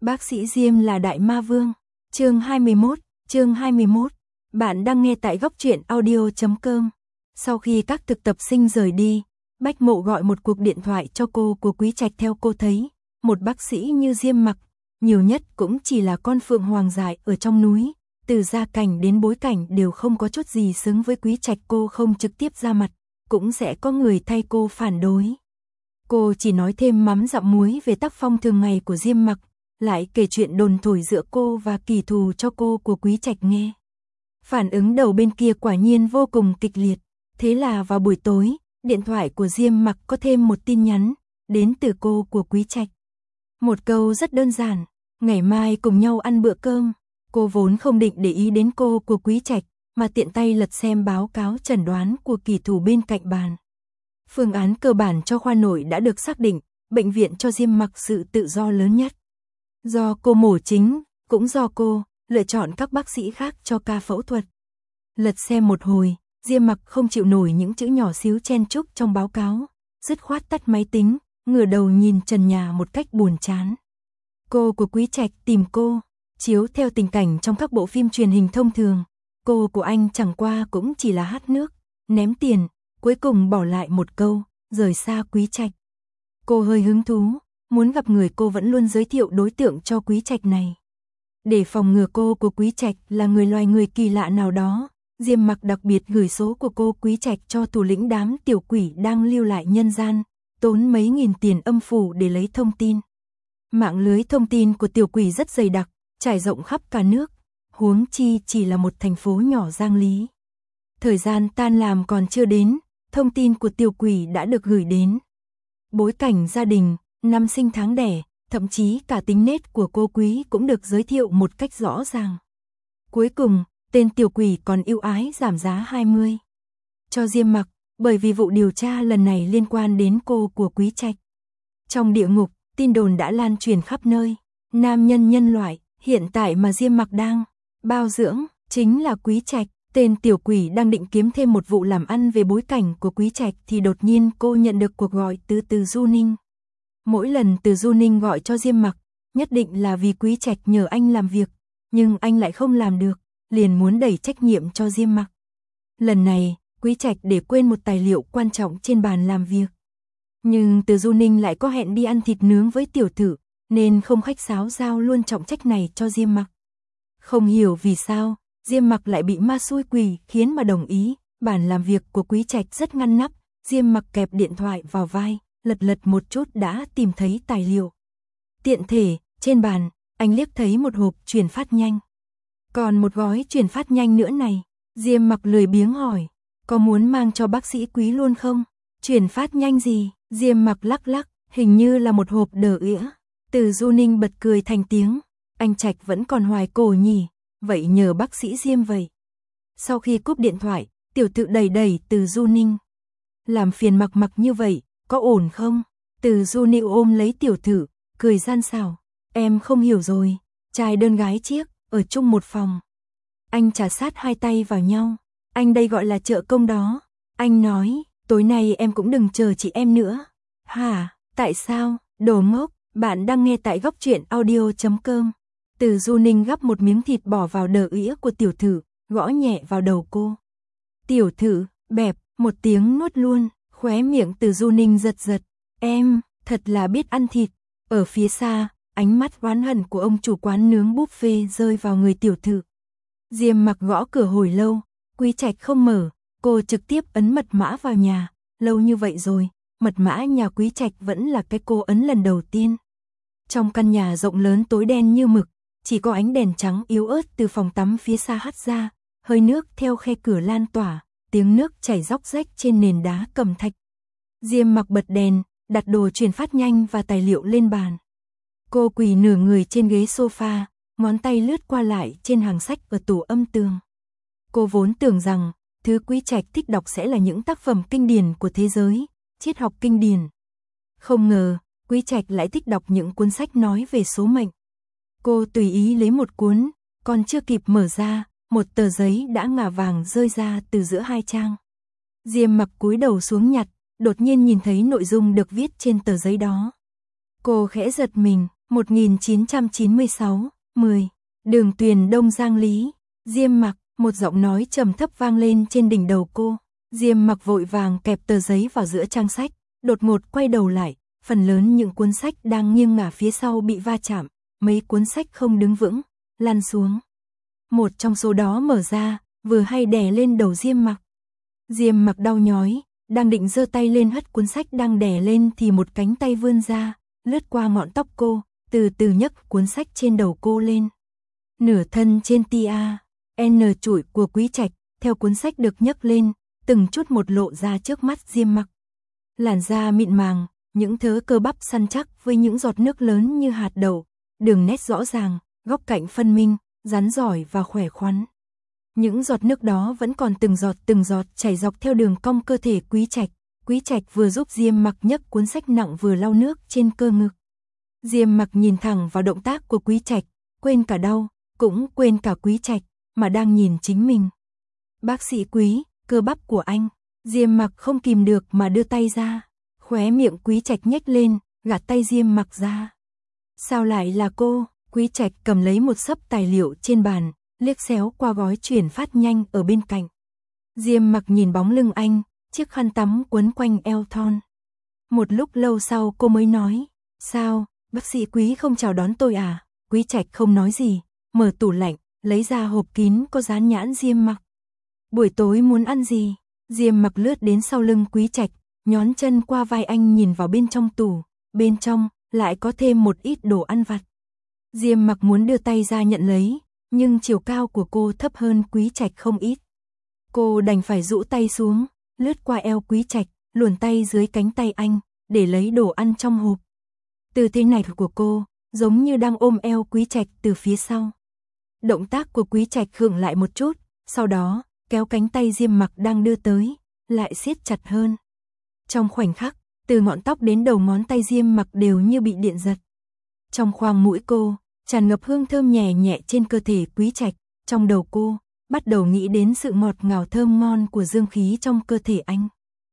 Bác sĩ Diêm là đại ma vương. Chương 21. Bạn đang nghe tại góc truyện audio.com. Sau khi các thực tập sinh rời đi, Bách Mộ gọi một cuộc điện thoại cho cô của Quý Trạch. Theo cô thấy, một bác sĩ như Diêm Mặc, nhiều nhất cũng chỉ là con phượng hoàng dại ở trong núi, từ gia cảnh đến bối cảnh đều không có chút gì xứng với Quý Trạch. Cô không trực tiếp ra mặt, cũng sẽ có người thay cô phản đối. Cô chỉ nói thêm mắm dặm muối về tác phong thường ngày của Diêm Mặc, lại kể chuyện đồn thổi giữa cô và kỷ thù cho cô của Quý Trạch nghe. Phản ứng đầu bên kia quả nhiên vô cùng kịch liệt. Thế là vào buổi tối, điện thoại của Diêm Mặc có thêm một tin nhắn, đến từ cô của Quý Trạch. Một câu rất đơn giản, ngày mai cùng nhau ăn bữa cơm. Cô vốn không định để ý đến cô của Quý Trạch, mà tiện tay lật xem báo cáo chẩn đoán của kỷ thù bên cạnh bàn. Phương án cơ bản cho khoa nội đã được xác định, bệnh viện cho Diêm Mặc sự tự do lớn nhất. Do cô mổ chính, cũng do cô lựa chọn các bác sĩ khác cho ca phẫu thuật. Lật xem một hồi, Diêm Mặc không chịu nổi những chữ nhỏ xíu chen chúc trong báo cáo, dứt khoát tắt máy tính, ngửa đầu nhìn trần nhà một cách buồn chán. Cô của Quý Trạch tìm cô, chiếu theo tình cảnh trong các bộ phim truyền hình thông thường, cô của anh chẳng qua cũng chỉ là hát nước, ném tiền, cuối cùng bỏ lại một câu, rời xa Quý Trạch. Cô hơi hứng thú, muốn gặp người cô vẫn luôn giới thiệu đối tượng cho Quý Trạch này. Để phòng ngừa cô của Quý Trạch là loài người kỳ lạ nào đó, Diêm Mặc đặc biệt gửi số của cô Quý Trạch cho thủ lĩnh đám tiểu quỷ đang lưu lại nhân gian, tốn mấy nghìn tiền âm phủ để lấy thông tin. Mạng lưới thông tin của tiểu quỷ rất dày đặc, trải rộng khắp cả nước, huống chi chỉ là một thành phố nhỏ Giang Lý. Thời gian tan làm còn chưa đến, thông tin của tiểu quỷ đã được gửi đến. Bối cảnh gia đình, năm sinh tháng đẻ, thậm chí cả tính nết của cô Quý cũng được giới thiệu một cách rõ ràng. Cuối cùng, tên tiểu quỷ còn ưu ái giảm giá 20 cho Diêm Mặc, bởi vì vụ điều tra lần này liên quan đến cô của Quý Trạch. Trong địa ngục, tin đồn đã lan truyền khắp nơi, nam nhân nhân loại hiện tại mà Diêm Mặc đang bao dưỡng chính là Quý Trạch. Tên tiểu quỷ đang định kiếm thêm một vụ làm ăn về bối cảnh của Quý Trạch thì đột nhiên cô nhận được cuộc gọi từ Du Ninh. Mỗi lần từ Du Ninh gọi cho Diêm Mặc, nhất định là vì Quý Trạch nhờ anh làm việc, nhưng anh lại không làm được, liền muốn đẩy trách nhiệm cho Diêm Mặc. Lần này, Quý Trạch để quên một tài liệu quan trọng trên bàn làm việc. Nhưng từ Du Ninh lại có hẹn đi ăn thịt nướng với tiểu tử, nên không khách sáo giao luôn trọng trách này cho Diêm Mặc. Không hiểu vì sao, Diêm Mặc lại bị ma xui quỷ khiến mà đồng ý. Bản làm việc của Quý Trạch rất ngăn nắp, Diêm Mặc kẹp điện thoại vào vai, lật một chút đã tìm thấy tài liệu. Tiện thể, trên bàn, anh liếc thấy một hộp truyền phát nhanh. Còn một gói truyền phát nhanh nữa này, Diêm Mặc lười biếng hỏi, có muốn mang cho bác sĩ Quý luôn không? Truyền phát nhanh gì? Diêm Mặc lắc, hình như là một hộp đờ ĩa. Từ Du Ninh bật cười thành tiếng, anh Trạch vẫn còn hoài cổ nhỉ, vậy nhờ bác sĩ Diêm vậy. Sau khi cúp điện thoại, tiểu tự đẩy từ Du Ninh. Làm phiền Mặc như vậy, có ổn không? Từ Du Ninh ôm lấy tiểu thử, cười gian xảo. Em không hiểu rồi, trai đơn gái chiếc, ở chung một phòng. Anh trà sát hai tay vào nhau. Anh đây gọi là trợ công đó. Anh nói, tối nay em cũng đừng chờ chị em nữa. Hả, tại sao? Đồ ngốc, bạn đang nghe tại góc truyện audio.com. Từ Du Ninh gắp một miếng thịt bỏ vào đờ ĩa của tiểu thử, gõ nhẹ vào đầu cô. Tiểu thử, bẹp, một tiếng nuốt luôn, khóe miệng từ Du Ninh giật. Em, thật là biết ăn thịt. Ở phía xa, ánh mắt oán hận của ông chủ quán nướng buffet rơi vào người tiểu thử. Diêm Mặc gõ cửa hồi lâu, Quý Trạch không mở, cô trực tiếp ấn mật mã vào nhà. Lâu như vậy rồi, mật mã nhà Quý Trạch vẫn là cái cô ấn lần đầu tiên. Trong căn nhà rộng lớn tối đen như mực, chỉ có ánh đèn trắng yếu ớt từ phòng tắm phía xa hắt ra, hơi nước theo khe cửa lan tỏa, tiếng nước chảy róc rách trên nền đá cẩm thạch. Diêm Mặc bật đèn, đặt đồ truyền phát nhanh và tài liệu lên bàn. Cô quỳ nửa người trên ghế sofa, ngón tay lướt qua lại trên hàng sách ở tủ âm tường. Cô vốn tưởng rằng, thứ Quý Trạch thích đọc sẽ là những tác phẩm kinh điển của thế giới, triết học kinh điển. Không ngờ, Quý Trạch lại thích đọc những cuốn sách nói về số mệnh. Cô tùy ý lấy một cuốn, còn chưa kịp mở ra, một tờ giấy đã ngả vàng rơi ra từ giữa hai trang. Diêm Mặc cúi đầu xuống nhặt, đột nhiên nhìn thấy nội dung được viết trên tờ giấy đó. Cô khẽ giật mình, 1996, 10. Đường Tuyền Đông Giang Lý. Diêm Mặc, một giọng nói trầm thấp vang lên trên đỉnh đầu cô. Diêm Mặc vội vàng kẹp tờ giấy vào giữa trang sách, đột ngột quay đầu lại, phần lớn những cuốn sách đang nghiêng ngả phía sau bị va chạm, mấy cuốn sách không đứng vững, lăn xuống. Một trong số đó mở ra, vừa hay đè lên đầu Diêm Mặc. Diêm Mặc đau nhói, đang định giơ tay lên hất cuốn sách đang đè lên thì một cánh tay vươn ra, lướt qua ngọn tóc cô, từ từ nhấc cuốn sách trên đầu cô lên. Nửa thân trên tia N chủi của Quý Trạch, theo cuốn sách được nhấc lên, từng chút một lộ ra trước mắt Diêm Mặc. Làn da mịn màng, những thớ cơ bắp săn chắc với những giọt nước lớn như hạt đậu, đường nét rõ ràng, góc cạnh phân minh, rắn giỏi và khỏe khoắn. Những giọt nước đó vẫn còn từng giọt chảy dọc theo đường cong cơ thể Quý Trạch. Quý Trạch vừa giúp Diêm Mặc nhấc cuốn sách nặng vừa lau nước trên cơ ngực. Diêm Mặc nhìn thẳng vào động tác của Quý Trạch, quên cả đau, cũng quên cả Quý Trạch, mà đang nhìn chính mình. Bác sĩ Quý, cơ bắp của anh. Diêm Mặc không kìm được mà đưa tay ra. Khóe miệng Quý Trạch nhếch lên, gạt tay Diêm Mặc ra. Sao lại là cô? Quý Trạch cầm lấy một xấp tài liệu trên bàn, liếc xéo qua gói chuyển phát nhanh ở bên cạnh. Diêm Mặc nhìn bóng lưng anh, chiếc khăn tắm quấn quanh eo thon. Một lúc lâu sau cô mới nói, sao, bác sĩ Quý không chào đón tôi à? Quý Trạch không nói gì, mở tủ lạnh, lấy ra hộp kín có dán nhãn Diêm Mặc. Buổi tối muốn ăn gì? Diêm Mặc lướt đến sau lưng Quý Trạch, nhón chân qua vai anh nhìn vào bên trong tủ, bên trong lại có thêm một ít đồ ăn vặt. Diêm Mặc muốn đưa tay ra nhận lấy, nhưng chiều cao của cô thấp hơn Quý Trạch không ít. Cô đành phải rũ tay xuống, lướt qua eo Quý Trạch, luồn tay dưới cánh tay anh, để lấy đồ ăn trong hộp. Tư thế này của cô, giống như đang ôm eo Quý Trạch từ phía sau. Động tác của Quý Trạch khựng lại một chút, sau đó, kéo cánh tay Diêm Mặc đang đưa tới, lại siết chặt hơn. Trong khoảnh khắc, từ ngọn tóc đến đầu ngón tay Diêm Mặc đều như bị điện giật. Trong khoang mũi cô, tràn ngập hương thơm nhẹ nhẹ trên cơ thể Quý Trạch, trong đầu cô, bắt đầu nghĩ đến sự ngọt ngào thơm ngon của dương khí trong cơ thể anh.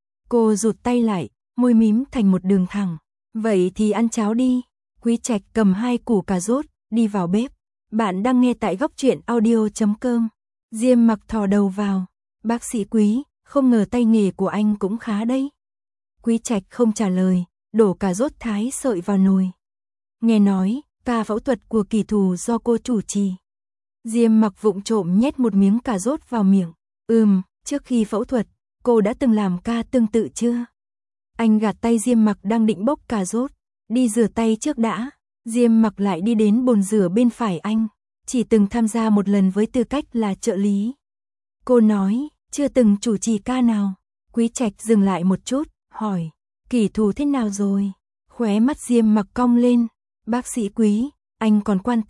Cô rụt tay lại, môi mím thành một đường thẳng. Vậy thì ăn cháo đi. Quý Trạch cầm 2 củ cà rốt, đi vào bếp. Bạn đang nghe tại góc truyện audio.com. Diêm Mặc thò đầu vào. Bác sĩ Quý, không ngờ tay nghề của anh cũng khá đấy. Quý Trạch không trả lời, đổ cà rốt thái sợi vào nồi. Nghe nói, ca phẫu thuật của Kỷ Thù do cô chủ trì. Diêm Mặc vụng trộm nhét một miếng cà rốt vào miệng. Trước khi phẫu thuật, cô đã từng làm ca tương tự chưa? Anh gạt tay Diêm Mặc đang định bốc cà rốt. Đi rửa tay trước đã. Diêm Mặc lại đi đến bồn rửa bên phải anh. Chỉ từng tham gia một lần với tư cách là trợ lý. Cô nói, chưa từng chủ trì ca nào. Quý Trạch dừng lại một chút, hỏi, Kỷ Thù thế nào rồi? Khóe mắt Diêm Mặc cong lên. Bác sĩ Quý, anh còn quan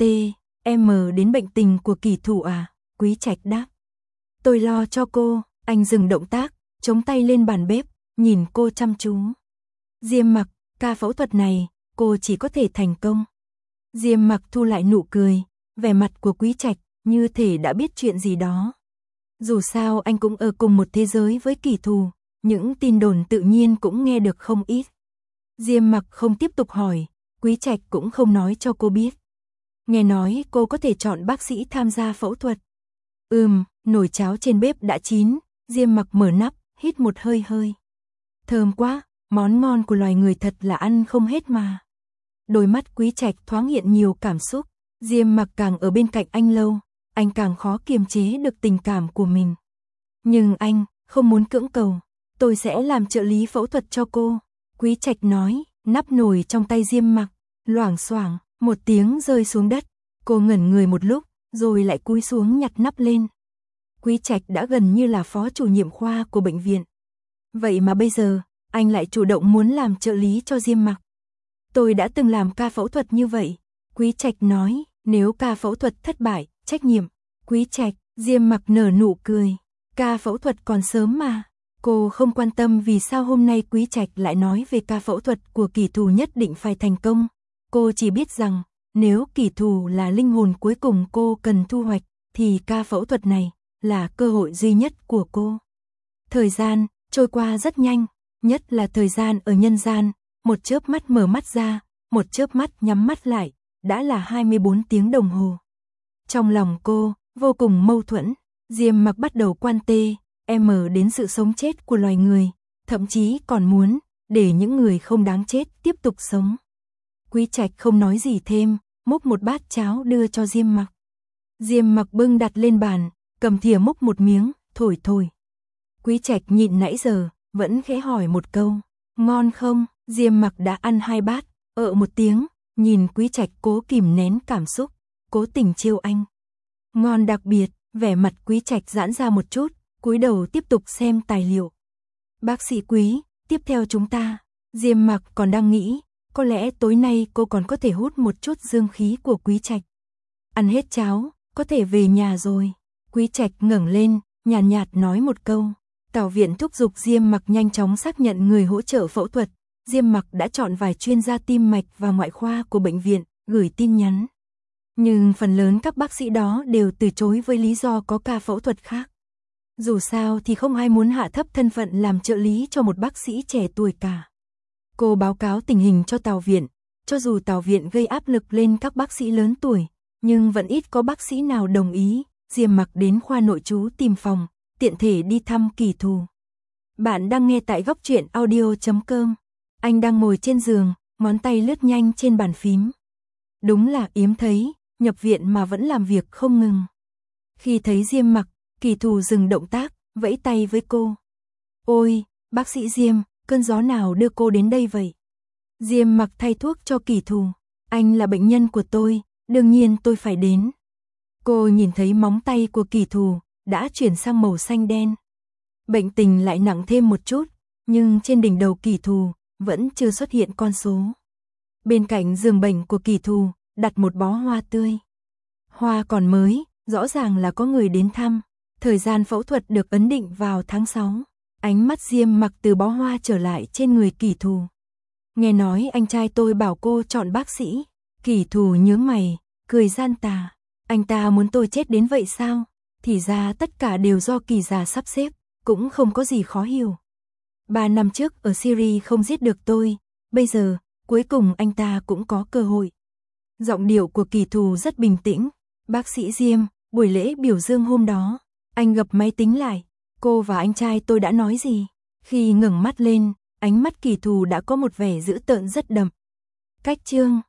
đến bệnh tình của Kỷ Thù à? Quý Trạch đáp. Tôi lo cho cô. Anh dừng động tác, chống tay lên bàn bếp, nhìn cô chăm chú. Diêm Mặc, ca phẫu thuật này, cô chỉ có thể thành công. Diêm Mặc thu lại nụ cười, vẻ mặt của Quý Trạch như thể đã biết chuyện gì đó. Dù sao anh cũng ở cùng một thế giới với Kỷ Thù, những tin đồn tự nhiên cũng nghe được không ít. Diêm Mặc không tiếp tục hỏi, Quý Trạch cũng không nói cho cô biết. Nghe nói cô có thể chọn bác sĩ tham gia phẫu thuật. Nồi cháo trên bếp đã chín, Diêm Mặc mở nắp, hít một hơi. Thơm quá, món ngon của loài người thật là ăn không hết mà. Đôi mắt Quý Trạch thoáng hiện nhiều cảm xúc. Diêm Mặc càng ở bên cạnh anh lâu, anh càng khó kiềm chế được tình cảm của mình. Nhưng anh không muốn cưỡng cầu. Tôi sẽ làm trợ lý phẫu thuật cho cô. Quý Trạch nói, nắp nồi trong tay Diêm Mặc, loảng xoảng, một tiếng rơi xuống đất. Cô ngẩn người một lúc, rồi lại cúi xuống nhặt nắp lên. Quý Trạch đã gần như là phó chủ nhiệm khoa của bệnh viện. Vậy mà bây giờ, anh lại chủ động muốn làm trợ lý cho Diêm Mặc. Tôi đã từng làm ca phẫu thuật như vậy. Quý Trạch nói, nếu ca phẫu thuật thất bại, trách nhiệm. Quý Trạch, Diêm Mặc nở nụ cười. Ca phẫu thuật còn sớm mà. Cô không quan tâm vì sao hôm nay Quý Trạch lại nói về ca phẫu thuật của Kỷ Thù nhất định phải thành công. Cô chỉ biết rằng, nếu Kỷ Thù là linh hồn cuối cùng cô cần thu hoạch, thì ca phẫu thuật này là cơ hội duy nhất của cô. Thời gian trôi qua rất nhanh, nhất là thời gian ở nhân gian, một chớp mắt mở mắt ra, một chớp mắt nhắm mắt lại, đã là 24 tiếng đồng hồ. Trong lòng cô, vô cùng mâu thuẫn, Diêm Mặc bắt đầu quan tê, đến sự sống chết của loài người, thậm chí còn muốn để những người không đáng chết tiếp tục sống. Quý Trạch không nói gì thêm, múc một bát cháo đưa cho Diêm Mặc. Diêm Mặc bưng đặt lên bàn, cầm thìa múc một miếng, thổi. Quý Trạch nhịn nãy giờ, vẫn khẽ hỏi một câu, ngon không? Diêm Mặc đã ăn 2 bát, một tiếng, nhìn Quý Trạch cố kìm nén cảm xúc, cố tình trêu anh. Ngon đặc biệt, vẻ mặt Quý Trạch giãn ra một chút, cúi đầu tiếp tục xem tài liệu. Bác sĩ Quý, tiếp theo chúng ta. Diêm Mặc còn đang nghĩ, có lẽ tối nay cô còn có thể hút một chút dương khí của Quý Trạch. Ăn hết cháo, có thể về nhà rồi. Quý Trạch ngẩng lên, nhàn nhạt nói một câu. Tào viện thúc giục Diêm Mặc nhanh chóng xác nhận người hỗ trợ phẫu thuật. Diêm Mặc đã chọn vài chuyên gia tim mạch và ngoại khoa của bệnh viện, gửi tin nhắn. Nhưng phần lớn các bác sĩ đó đều từ chối với lý do có ca phẫu thuật khác. Dù sao thì không ai muốn hạ thấp thân phận làm trợ lý cho một bác sĩ trẻ tuổi cả. Cô báo cáo tình hình cho Tào viện, cho dù Tào viện gây áp lực lên các bác sĩ lớn tuổi, nhưng vẫn ít có bác sĩ nào đồng ý. Diêm Mặc đến khoa nội trú tìm phòng, tiện thể đi thăm Kỳ Thù. Bạn đang nghe tại Góc Truyện Audio.com. Anh đang ngồi trên giường, ngón tay lướt nhanh trên bàn phím. Đúng là yếm thấy, nhập viện mà vẫn làm việc không ngừng. Khi thấy Diêm Mặc, Kỳ Thù dừng động tác, vẫy tay với cô. Ôi, bác sĩ Diêm, cơn gió nào đưa cô đến đây vậy? Diêm Mặc thay thuốc cho Kỳ Thù. Anh là bệnh nhân của tôi, đương nhiên tôi phải đến. Cô nhìn thấy móng tay của Kỳ Thù đã chuyển sang màu xanh đen. Bệnh tình lại nặng thêm một chút, nhưng trên đỉnh đầu Kỳ Thù vẫn chưa xuất hiện con số. Bên cạnh giường bệnh của Kỳ Thù đặt một bó hoa tươi. Hoa còn mới, rõ ràng là có người đến thăm. Thời gian phẫu thuật được ấn định vào tháng 6. Ánh mắt Diêm Mặc từ bó hoa trở lại trên người Kỳ Thù. Nghe nói anh trai tôi bảo cô chọn bác sĩ. Kỳ Thù nhướng mày, cười gian tà. Anh ta muốn tôi chết đến vậy sao? Thì ra tất cả đều do Kỳ già sắp xếp, cũng không có gì khó hiểu. 3 năm trước ở Syria không giết được tôi, bây giờ, cuối cùng anh ta cũng có cơ hội. Giọng điệu của Kỳ Thù rất bình tĩnh. Bác sĩ Diêm, buổi lễ biểu dương hôm đó, anh gập máy tính lại. Cô và anh trai tôi đã nói gì? Khi ngẩng mắt lên, ánh mắt Kỳ Thù đã có một vẻ dữ tợn rất đậm. Cách chương